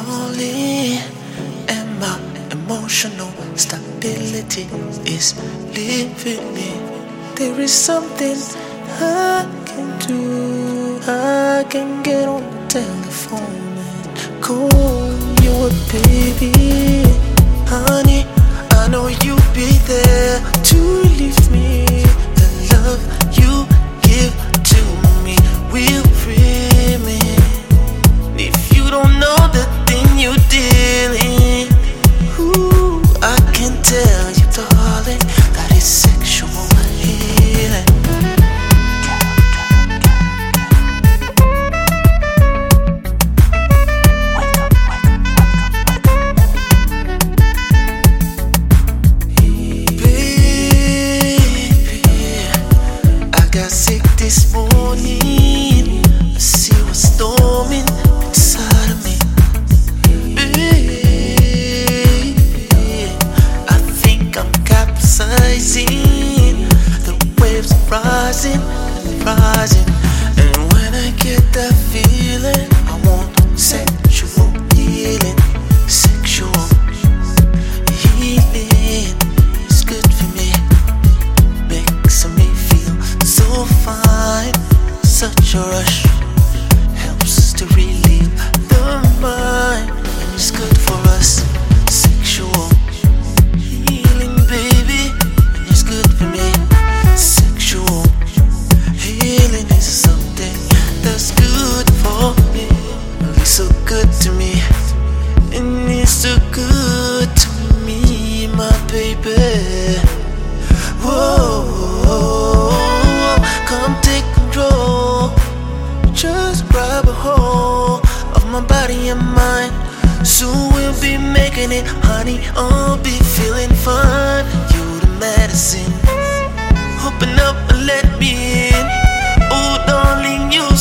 lonely, and my emotional stability is leaving me. There is something I can do. I can get on the telephone and call you a baby. Honey, I know you'll be there to relieve me. The love you give to me will free me. If you don't know the thing you're dealing, ooh, I can tell you, darling, that it's sexual healing. Got sick this morning. I see what's storming inside of me. I think I'm capsizing. The waves are rising and rising. And when I get that feeling, I want sexual healing. Sexual healing is good for me. Makes me feel so fine, such a rush, helps to relieve the mind, and it's good for us. Sexual healing, baby, and it's good for me. Sexual healing is something that's good for me. It's so good to me, and it's so good to me, my baby. Whoa, come take control. Just grab a hold of my body and mind. Soon we'll be making it, honey. I'll be feeling fine. You the medicine. Open up and let me in. Oh, darling, you